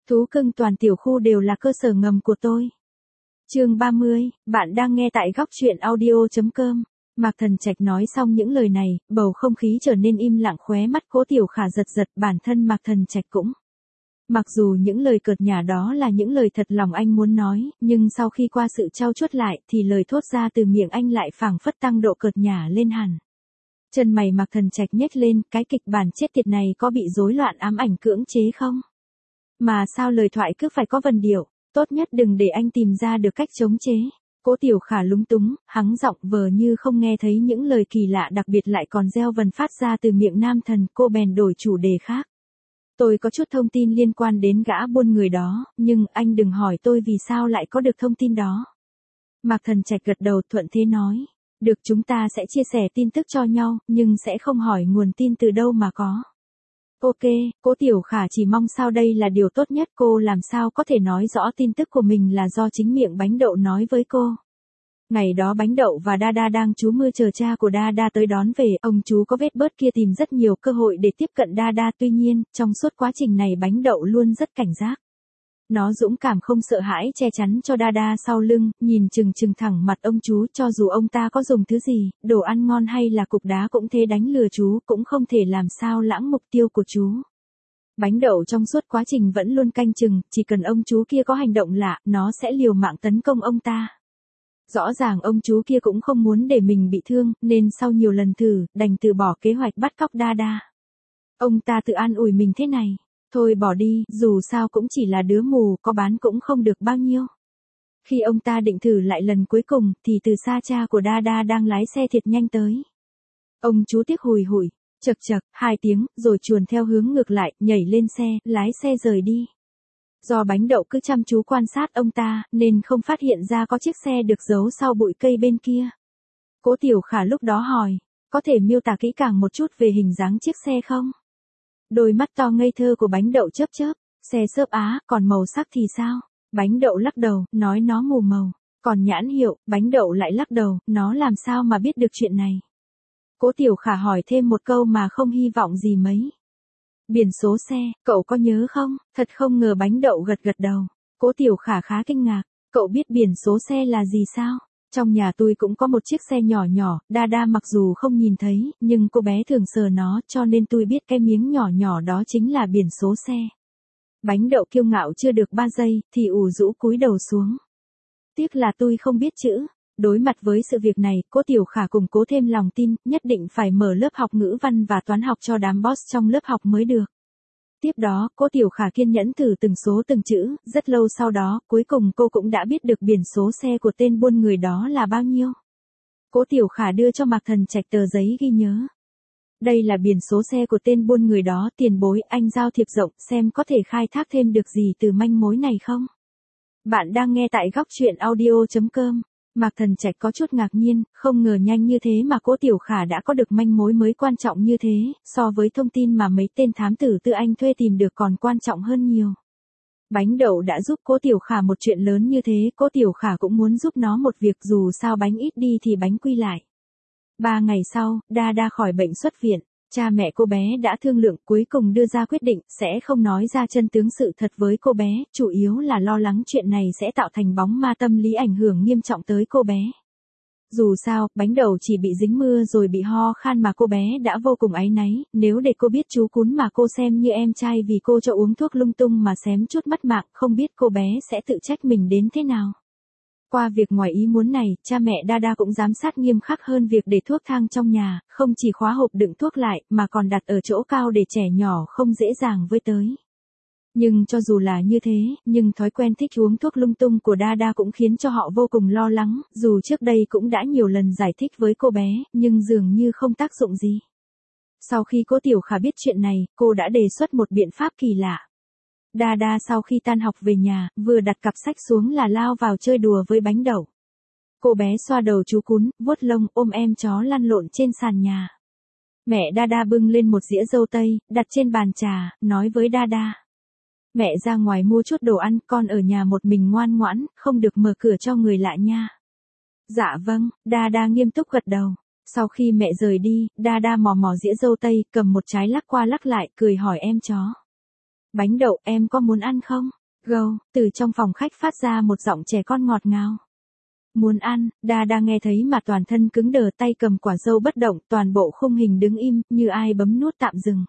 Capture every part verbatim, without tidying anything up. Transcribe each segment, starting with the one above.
Thú cưng toàn tiểu khu đều là cơ sở ngầm của tôi. Chương ba mươi, bạn đang nghe tại góc truyện audio chấm com. Mạc Thần Trạch nói xong những lời này, bầu không khí trở nên im lặng, khóe mắt Cố Tiểu Khả giật giật, bản thân Mạc Thần Trạch cũng. Mặc dù những lời cợt nhả đó là những lời thật lòng anh muốn nói, nhưng sau khi qua sự trau chuốt lại thì lời thốt ra từ miệng anh lại phảng phất tăng độ cợt nhả lên hẳn. Chân mày Mạc Thần Trạch nhếch lên, cái kịch bản chết tiệt này có bị rối loạn ám ảnh cưỡng chế không? Mà sao lời thoại cứ phải có vần điệu, tốt nhất đừng để anh tìm ra được cách chống chế. Cố Tiểu Khả lúng túng, hắng giọng vờ như không nghe thấy những lời kỳ lạ đặc biệt lại còn gieo vần phát ra từ miệng nam thần, cô bèn đổi chủ đề khác. Tôi có chút thông tin liên quan đến gã buôn người đó, nhưng anh đừng hỏi tôi vì sao lại có được thông tin đó. Mạc Thần Trạch gật đầu thuận thế nói. Được, chúng ta sẽ chia sẻ tin tức cho nhau, nhưng sẽ không hỏi nguồn tin từ đâu mà có. Ok, Cố Tiểu Khả chỉ mong sao đây là điều tốt nhất, cô làm sao có thể nói rõ tin tức của mình là do chính miệng Bánh Đậu nói với cô. Ngày đó Bánh Đậu và Đa Đa đang trú mưa chờ cha của Đa Đa tới đón về, ông chú có vết bớt kia tìm rất nhiều cơ hội để tiếp cận Đa Đa, tuy nhiên, trong suốt quá trình này Bánh Đậu luôn rất cảnh giác. Nó dũng cảm không sợ hãi che chắn cho Đa Đa sau lưng, nhìn chừng chừng thẳng mặt ông chú, cho dù ông ta có dùng thứ gì, đồ ăn ngon hay là cục đá cũng thế đánh lừa chú, cũng không thể làm sao lãng mục tiêu của chú. Bánh Đậu trong suốt quá trình vẫn luôn canh chừng, chỉ cần ông chú kia có hành động lạ, nó sẽ liều mạng tấn công ông ta. Rõ ràng ông chú kia cũng không muốn để mình bị thương, nên sau nhiều lần thử, đành từ bỏ kế hoạch bắt cóc Đa Đa. Ông ta tự an ủi mình thế này. Thôi bỏ đi, dù sao cũng chỉ là đứa mù, có bán cũng không được bao nhiêu. Khi ông ta định thử lại lần cuối cùng, thì từ xa cha của Đa Đa đang lái xe thiệt nhanh tới. Ông chú tiếc hùi hủi, chậc chậc, hai tiếng, rồi chuồn theo hướng ngược lại, nhảy lên xe, lái xe rời đi. Do Bánh Đậu cứ chăm chú quan sát ông ta, nên không phát hiện ra có chiếc xe được giấu sau bụi cây bên kia. Cố Tiểu Khả lúc đó hỏi, có thể miêu tả kỹ càng một chút về hình dáng chiếc xe không? Đôi mắt to ngây thơ của Bánh Đậu chớp chớp, xe xốp á, còn màu sắc thì sao? Bánh Đậu lắc đầu, nói nó mù màu. Còn nhãn hiệu, Bánh Đậu lại lắc đầu, nó làm sao mà biết được chuyện này? Cố Tiểu Khả hỏi thêm một câu mà không hy vọng gì mấy. Biển số xe, cậu có nhớ không? Thật không ngờ Bánh Đậu gật gật đầu. Cố Tiểu Khả khá kinh ngạc, cậu biết biển số xe là gì sao? Trong nhà tôi cũng có một chiếc xe nhỏ nhỏ, Đa Đa mặc dù không nhìn thấy, nhưng cô bé thường sờ nó, cho nên tôi biết cái miếng nhỏ nhỏ đó chính là biển số xe. Bánh Đậu kiêu ngạo chưa được ba giây, thì ủ rũ cúi đầu xuống. Tiếc là tôi không biết chữ. Đối mặt với sự việc này, Cố Tiểu Khả củng cố thêm lòng tin, nhất định phải mở lớp học ngữ văn và toán học cho đám boss trong lớp học mới được. Tiếp đó, Cố Tiểu Khả kiên nhẫn thử từng số từng chữ, rất lâu sau đó, cuối cùng cô cũng đã biết được biển số xe của tên buôn người đó là bao nhiêu. Cố Tiểu Khả đưa cho Mạc Thần Trạch tờ giấy ghi nhớ. Đây là biển số xe của tên buôn người đó, tiền bối, anh giao thiệp rộng, xem có thể khai thác thêm được gì từ manh mối này không? Bạn đang nghe tại góc truyện audio chấm com. Mạc Thần Trạch có chút ngạc nhiên, không ngờ nhanh như thế mà Cố Tiểu Khả đã có được manh mối mới quan trọng như thế, so với thông tin mà mấy tên thám tử tư anh thuê tìm được còn quan trọng hơn nhiều. Bánh Đậu đã giúp Cố Tiểu Khả một chuyện lớn như thế, Cố Tiểu Khả cũng muốn giúp nó một việc, dù sao bánh ít đi thì bánh quy lại. Ba ngày sau, Đa Đa khỏi bệnh xuất viện. Cha mẹ cô bé đã thương lượng, cuối cùng đưa ra quyết định sẽ không nói ra chân tướng sự thật với cô bé, chủ yếu là lo lắng chuyện này sẽ tạo thành bóng ma tâm lý ảnh hưởng nghiêm trọng tới cô bé. Dù sao, Bánh Đậu chỉ bị dính mưa rồi bị ho khan mà cô bé đã vô cùng áy náy, nếu để cô biết chú cún mà cô xem như em trai vì cô cho uống thuốc lung tung mà xém chút mất mạng, không biết cô bé sẽ tự trách mình đến thế nào. Qua việc ngoài ý muốn này, cha mẹ Đa Đa cũng giám sát nghiêm khắc hơn việc để thuốc thang trong nhà, không chỉ khóa hộp đựng thuốc lại, mà còn đặt ở chỗ cao để trẻ nhỏ không dễ dàng với tới. Nhưng cho dù là như thế, nhưng thói quen thích uống thuốc lung tung của Đa Đa cũng khiến cho họ vô cùng lo lắng, dù trước đây cũng đã nhiều lần giải thích với cô bé, nhưng dường như không tác dụng gì. Sau khi Cố Tiểu Khả biết chuyện này, cô đã đề xuất một biện pháp kỳ lạ. Đa Đa sau khi tan học về nhà, vừa đặt cặp sách xuống là lao vào chơi đùa với Bánh Đậu. Cô bé xoa đầu chú cún, vuốt lông, ôm em chó lăn lộn trên sàn nhà. Mẹ Đa Đa bưng lên một dĩa dâu tây, đặt trên bàn trà, nói với Đa Đa. Mẹ ra ngoài mua chút đồ ăn, con ở nhà một mình ngoan ngoãn, không được mở cửa cho người lạ nha. Dạ vâng, Đa Đa nghiêm túc gật đầu. Sau khi mẹ rời đi, Đa Đa mò mò dĩa dâu tây, cầm một trái lắc qua lắc lại, cười hỏi em chó. Bánh Đậu, em có muốn ăn không? Gâu, từ trong phòng khách phát ra một giọng trẻ con ngọt ngào. Muốn ăn, Đa nghe thấy mà toàn thân cứng đờ, tay cầm quả dâu bất động, toàn bộ khung hình đứng im, như ai bấm nút tạm dừng.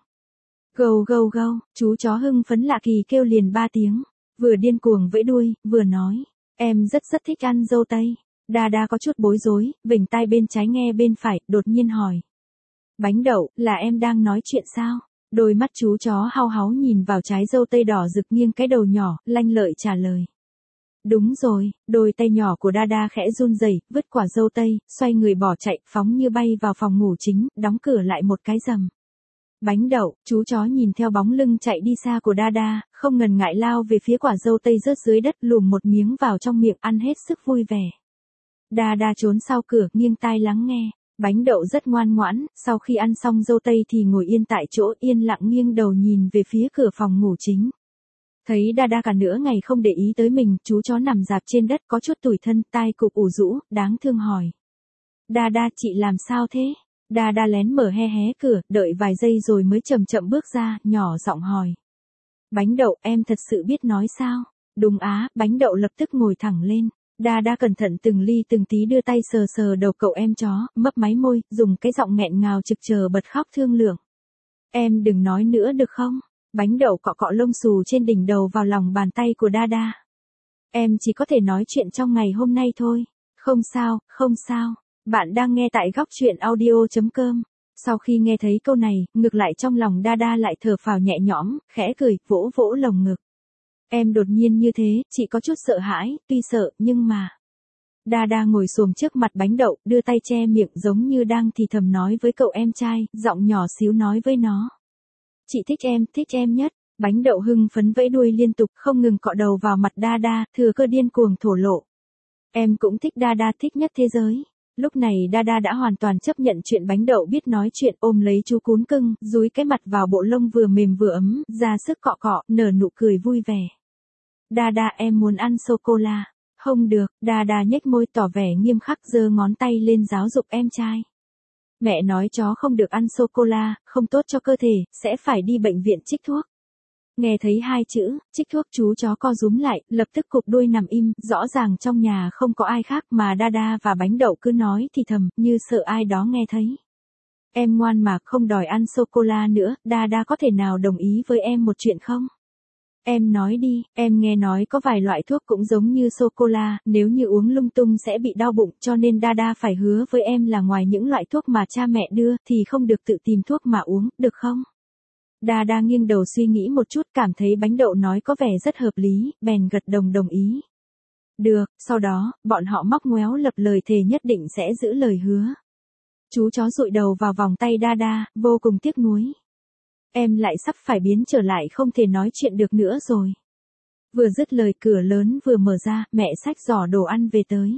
Gâu gâu gâu, chú chó hưng phấn lạ kỳ kêu liền ba tiếng, vừa điên cuồng vẫy đuôi, vừa nói, em rất rất thích ăn dâu tây. Đa Đa có chút bối rối, vểnh tai bên trái nghe bên phải, đột nhiên hỏi. Bánh đậu, là em đang nói chuyện sao? Đôi mắt chú chó hao háo nhìn vào trái dâu tây đỏ rực, nghiêng cái đầu nhỏ, lanh lợi trả lời. Đúng rồi, đôi tay nhỏ của Đa Đa khẽ run rẩy, vứt quả dâu tây, xoay người bỏ chạy, phóng như bay vào phòng ngủ chính, đóng cửa lại một cái rầm. Bánh đậu, chú chó nhìn theo bóng lưng chạy đi xa của Đa Đa, không ngần ngại lao về phía quả dâu tây rớt dưới đất, lùm một miếng vào trong miệng, ăn hết sức vui vẻ. Đa Đa trốn sau cửa, nghiêng tai lắng nghe. Bánh đậu rất ngoan ngoãn, sau khi ăn xong dâu tây thì ngồi yên tại chỗ, yên lặng nghiêng đầu nhìn về phía cửa phòng ngủ chính. Thấy Đa Đa cả nửa ngày không để ý tới mình, chú chó nằm rạp trên đất có chút tủi thân, tai cụp ủ rũ, đáng thương hỏi. Đa Đa, chị làm sao thế? Đa Đa lén mở hé hé cửa, đợi vài giây rồi mới chậm chậm bước ra, nhỏ giọng hỏi. Bánh đậu, em thật sự biết nói sao? Đúng á, bánh đậu lập tức ngồi thẳng lên. Đa Đa cẩn thận từng ly từng tí đưa tay sờ sờ đầu cậu em chó, mấp máy môi, dùng cái giọng nghẹn ngào trực chờ bật khóc thương lượng. Em đừng nói nữa được không? Bánh đậu cọ cọ lông xù trên đỉnh đầu vào lòng bàn tay của Đa Đa. Em chỉ có thể nói chuyện trong ngày hôm nay thôi. Không sao, không sao. Bạn đang nghe tại góc truyện audio chấm com. Sau khi nghe thấy câu này, ngược lại trong lòng Đa Đa lại thở phào nhẹ nhõm, khẽ cười, vỗ vỗ lồng ngực. Em đột nhiên như thế, chị có chút sợ hãi, tuy sợ, nhưng mà... Đa Đa ngồi xổm trước mặt bánh đậu, đưa tay che miệng giống như đang thì thầm nói với cậu em trai, giọng nhỏ xíu nói với nó. Chị thích em, thích em nhất. Bánh đậu hưng phấn vẫy đuôi liên tục, không ngừng cọ đầu vào mặt Đa Đa, thừa cơ điên cuồng thổ lộ. Em cũng thích Đa Đa, thích nhất thế giới. Lúc này Đa Đa đã hoàn toàn chấp nhận chuyện bánh đậu biết nói chuyện, ôm lấy chú cún cưng, dúi cái mặt vào bộ lông vừa mềm vừa ấm, ra sức cọ cọ, nở nụ cười vui vẻ. Đa Đa, em muốn ăn sô-cô-la. Không được, Đa Đa nhếch môi tỏ vẻ nghiêm khắc, giơ ngón tay lên giáo dục em trai. Mẹ nói chó không được ăn sô-cô-la, không tốt cho cơ thể, sẽ phải đi bệnh viện trích thuốc. Nghe thấy hai chữ, trích thuốc, chú chó co rúm lại, lập tức cụp đuôi nằm im, rõ ràng trong nhà không có ai khác mà Đa Đa và bánh đậu cứ nói thì thầm, như sợ ai đó nghe thấy. Em ngoan mà không đòi ăn sô-cô-la nữa, Đa Đa có thể nào đồng ý với em một chuyện không? Em nói đi, em nghe nói có vài loại thuốc cũng giống như sô-cô-la, nếu như uống lung tung sẽ bị đau bụng, cho nên Đa Đa phải hứa với em là ngoài những loại thuốc mà cha mẹ đưa, thì không được tự tìm thuốc mà uống, được không? Đa Đa nghiêng đầu suy nghĩ một chút, cảm thấy bánh đậu nói có vẻ rất hợp lý, bèn gật đồng đồng ý. Được, sau đó, bọn họ móc ngoéo lập lời thề nhất định sẽ giữ lời hứa. Chú chó dụi đầu vào vòng tay Đa Đa, vô cùng tiếc nuối. Em lại sắp phải biến trở lại không thể nói chuyện được nữa rồi. Vừa dứt lời cửa lớn vừa mở ra, mẹ xách giỏ đồ ăn về tới.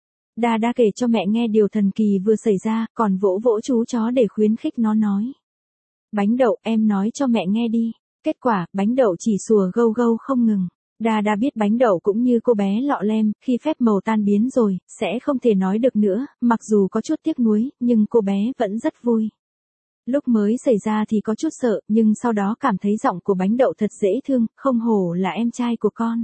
Đa Đa kể cho mẹ nghe điều thần kỳ vừa xảy ra, còn vỗ vỗ chú chó để khuyến khích nó nói. Bánh đậu, em nói cho mẹ nghe đi. Kết quả, bánh đậu chỉ sủa gâu gâu không ngừng. Đa Đa biết bánh đậu cũng như cô bé lọ lem, khi phép màu tan biến rồi, sẽ không thể nói được nữa, mặc dù có chút tiếc nuối, nhưng cô bé vẫn rất vui. Lúc mới xảy ra thì có chút sợ, nhưng sau đó cảm thấy giọng của bánh đậu thật dễ thương, không hổ là em trai của con.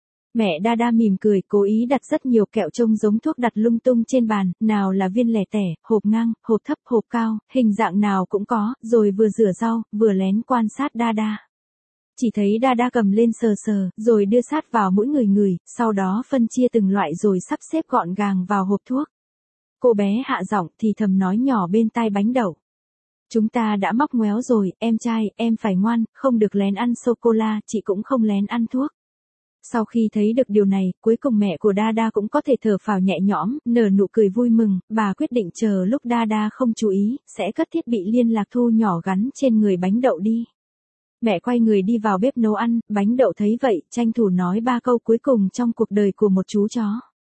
Mẹ Đa Đa mỉm cười, cố ý đặt rất nhiều kẹo trông giống thuốc đặt lung tung trên bàn, nào là viên lẻ tẻ, hộp ngang, hộp thấp, hộp cao, hình dạng nào cũng có, rồi vừa rửa rau, vừa lén quan sát Đa Đa. Chỉ thấy Đa Đa cầm lên sờ sờ, rồi đưa sát vào mỗi người người, sau đó phân chia từng loại rồi sắp xếp gọn gàng vào hộp thuốc. Cô bé hạ giọng thì thầm nói nhỏ bên tai bánh đậu. Chúng ta đã móc ngoéo rồi, em trai, em phải ngoan, không được lén ăn sô-cô-la, chị cũng không lén ăn thuốc. Sau khi thấy được điều này, cuối cùng mẹ của Đa Đa cũng có thể thở phào nhẹ nhõm, nở nụ cười vui mừng, bà quyết định chờ lúc Đa Đa không chú ý, sẽ cất thiết bị liên lạc thu nhỏ gắn trên người bánh đậu đi. Mẹ quay người đi vào bếp nấu ăn, bánh đậu thấy vậy, tranh thủ nói ba câu cuối cùng trong cuộc đời của một chú chó.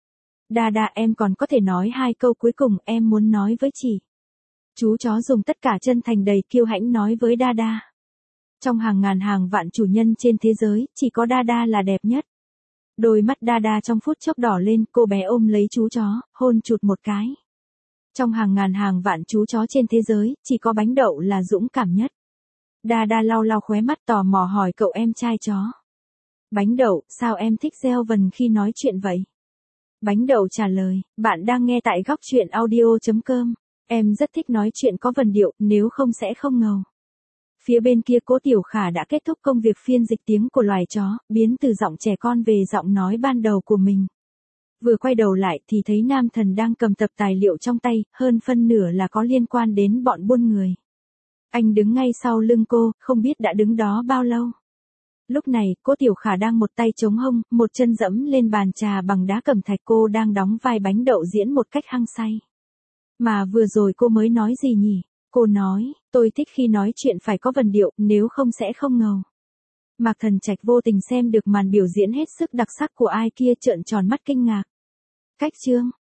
Đa Đa, em còn có thể nói hai câu cuối cùng em muốn nói với chị. Chú chó dùng tất cả chân thành đầy kiêu hãnh nói với Đa Đa. Trong hàng ngàn hàng vạn chủ nhân trên thế giới, chỉ có Đa Đa là đẹp nhất. Đôi mắt Đa Đa trong phút chốc đỏ lên, cô bé ôm lấy chú chó, hôn chụt một cái. Trong hàng ngàn hàng vạn chú chó trên thế giới, chỉ có bánh đậu là dũng cảm nhất. Đa Đa lau lau khóe mắt tò mò hỏi cậu em trai chó. Bánh đậu, sao em thích gieo vần khi nói chuyện vậy? Bánh đậu trả lời, bạn đang nghe tại góc chuyện audio.com. Em rất thích nói chuyện có vần điệu, nếu không sẽ không ngầu. Phía bên kia Cố Tiểu Khả đã kết thúc công việc phiên dịch tiếng của loài chó, biến từ giọng trẻ con về giọng nói ban đầu của mình. Vừa quay đầu lại thì thấy nam thần đang cầm tập tài liệu trong tay, hơn phân nửa là có liên quan đến bọn buôn người. Anh đứng ngay sau lưng cô, không biết đã đứng đó bao lâu. Lúc này, Cố Tiểu Khả đang một tay chống hông, một chân dẫm lên bàn trà bằng đá cẩm thạch, cô đang đóng vai bánh đậu diễn một cách hăng say. Mà vừa rồi cô mới nói gì nhỉ? Cô nói, tôi thích khi nói chuyện phải có vần điệu, nếu không sẽ không ngầu. Mạc Thần Trạch vô tình xem được màn biểu diễn hết sức đặc sắc của ai kia, trợn tròn mắt kinh ngạc. Cách chương